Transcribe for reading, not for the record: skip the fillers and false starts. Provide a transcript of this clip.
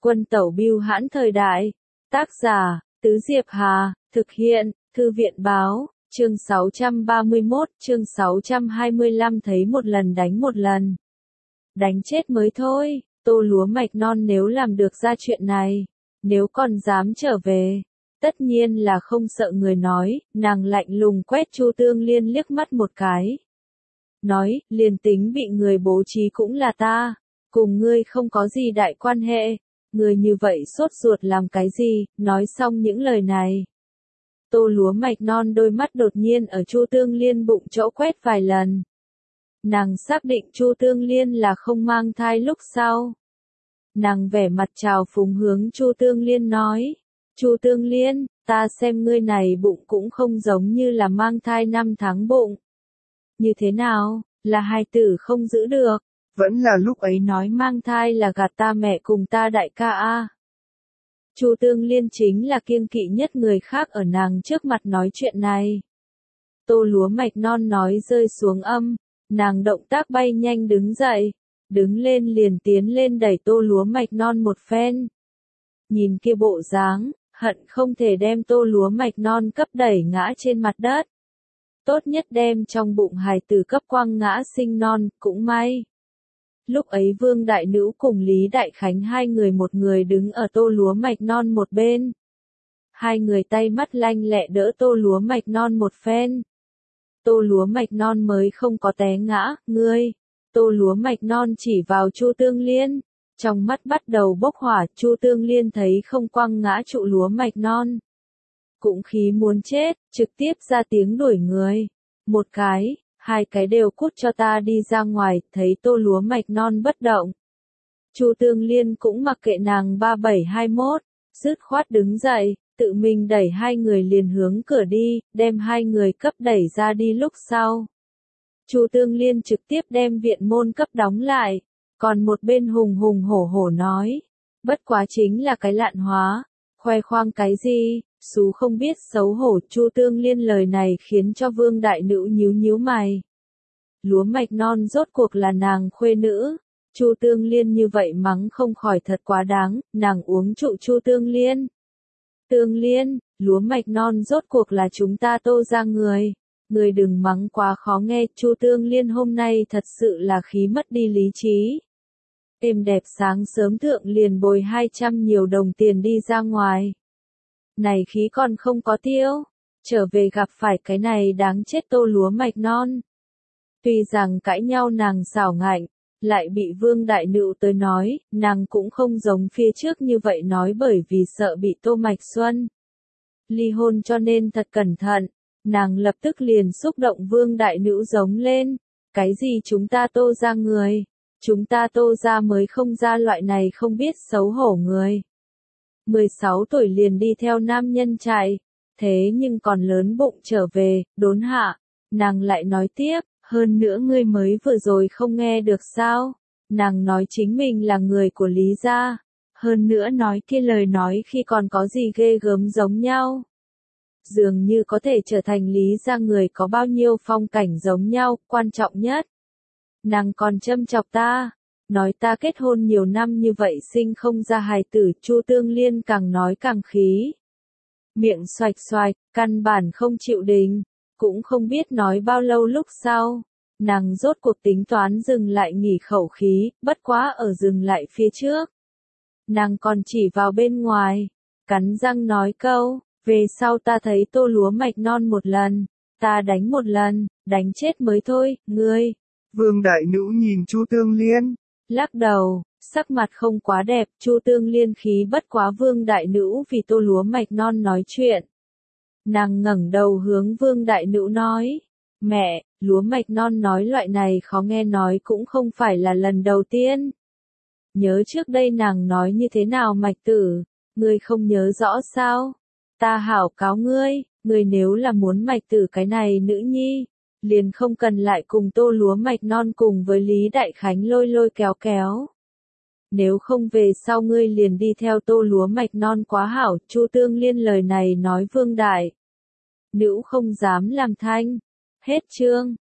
Quân tẩu bưu hãn thời đại. Tác giả, Tứ Diệp Hà, thực hiện, Thư viện báo, chương 631, chương 625 thấy một lần đánh một lần. Đánh chết mới thôi, Tô Lúa Mạch Non nếu làm được ra chuyện này, nếu còn dám trở về, tất nhiên là không sợ người nói, nàng lạnh lùng quét Chu Tương Liên liếc mắt một cái. Nói, liền tính bị người bố trí cũng là ta, cùng ngươi không có gì đại quan hệ, người như vậy sốt ruột làm cái gì, nói xong những lời này. Tô Lúa Mạch Non đôi mắt đột nhiên ở Chu Tương Liên bụng chỗ quét vài lần. Nàng xác định Chu Tương Liên là không mang thai lúc sau. Nàng vẻ mặt trào phúng hướng Chu Tương Liên nói, Chu Tương Liên, ta xem ngươi này bụng cũng không giống như là mang thai 5 tháng bụng. Như thế nào, là hài tử không giữ được, vẫn là lúc ấy nói mang thai là gạt ta mẹ cùng ta đại ca a. Chu Tương Liên chính là kiêng kỵ nhất người khác ở nàng trước mặt nói chuyện này. Tô Lúa Mạch Non nói rơi xuống âm, nàng động tác bay nhanh đứng dậy, đứng lên liền tiến lên đẩy Tô Lúa Mạch Non một phen. Nhìn kia bộ dáng, hận không thể đem Tô Lúa Mạch Non cấp đẩy ngã trên mặt đất. Tốt nhất đem trong bụng hài tử cấp quăng ngã sinh non, cũng may. Lúc ấy Vương Đại Nữ cùng Lý Đại Khánh hai người một người đứng ở Tô Lúa Mạch Non một bên. Hai người tay mắt lanh lẹ đỡ Tô Lúa Mạch Non một phen. Tô Lúa Mạch Non mới không có té ngã, ngươi. Tô Lúa Mạch Non chỉ vào Chu Tương Liên. Trong mắt bắt đầu bốc hỏa, Chu Tương Liên thấy không quăng ngã trụ Lúa Mạch Non. Cũng khí muốn chết, trực tiếp ra tiếng đuổi người. Một cái, hai cái đều cút cho ta đi ra ngoài, thấy Tô Lúa Mạch Non bất động. Chu Tương Liên cũng mặc kệ nàng 3721, dứt khoát đứng dậy, tự mình đẩy hai người liền hướng cửa đi, đem hai người cấp đẩy ra đi lúc sau. Chu Tương Liên trực tiếp đem viện môn cấp đóng lại, còn một bên hùng hùng hổ hổ nói, bất quá chính là cái lạn hóa, khoe khoang cái gì, xú không biết xấu hổ. Chu Tương Liên lời này khiến cho Vương Đại Nữ nhíu nhíu mày. Lúa Mạch Non rốt cuộc là nàng khuê nữ, Chu Tương Liên như vậy mắng không khỏi thật quá đáng, nàng uống trụ Chu Tương Liên. Tương Liên, Lúa Mạch Non rốt cuộc là chúng ta Tô ra người, người đừng mắng quá khó nghe. Chu Tương Liên hôm nay thật sự là khí mất đi lý trí. Êm đẹp sáng sớm thượng liền bồi 200 nhiều đồng tiền đi ra ngoài. Này khí còn không có tiêu, trở về gặp phải cái này đáng chết Tô Lúa Mạch Non. Tuy rằng cãi nhau nàng xảo ngạnh, lại bị Vương Đại Nữ tới nói, nàng cũng không giống phía trước như vậy nói bởi vì sợ bị Tô Mạch Xuân ly hôn cho nên thật cẩn thận, nàng lập tức liền xúc động. Vương Đại Nữ giống lên, cái gì chúng ta Tô ra người, chúng ta Tô ra mới không ra loại này không biết xấu hổ người. 16 tuổi liền đi theo nam nhân chạy, thế nhưng còn lớn bụng trở về, đốn hạ, nàng lại nói tiếp, hơn nữa ngươi mới vừa rồi không nghe được sao, nàng nói chính mình là người của Lý gia, hơn nữa nói kia lời nói khi còn có gì ghê gớm giống nhau. Dường như có thể trở thành Lý gia người có bao nhiêu phong cảnh giống nhau, quan trọng nhất. Nàng còn châm chọc ta. Nói ta kết hôn nhiều năm như vậy sinh không ra hài tử. Chu Tương Liên càng nói càng khí. Miệng xoạch xoạch, căn bản không chịu đình, cũng không biết nói bao lâu lúc sau. Nàng rốt cuộc tính toán dừng lại nghỉ khẩu khí, bất quá ở dừng lại phía trước. Nàng còn chỉ vào bên ngoài, cắn răng nói câu, về sau ta thấy Tô Lúa Mạch Non một lần, ta đánh một lần, đánh chết mới thôi, ngươi. Vương Đại Nữ nhìn Chu Tương Liên. Lắc đầu, sắc mặt không quá đẹp. Chu Tương Liên khí bất quá Vương Đại Nữ vì Tô Lúa Mạch Non nói chuyện. Nàng ngẩng đầu hướng Vương Đại Nữ nói, mẹ, Lúa Mạch Non nói loại này khó nghe nói cũng không phải là lần đầu tiên. Nhớ trước đây nàng nói như thế nào Mạch tử, ngươi không nhớ rõ sao? Ta hảo cáo ngươi, ngươi nếu là muốn Mạch tử cái này nữ nhi, liền không cần lại cùng Tô Lúa Mạch Non cùng với Lý Đại Khánh lôi lôi kéo kéo. Nếu không về sau ngươi liền đi theo Tô Lúa Mạch Non quá hảo. Chu Tương Liên lời này nói Vương Đại Nữ không dám làm thanh. Hết chương.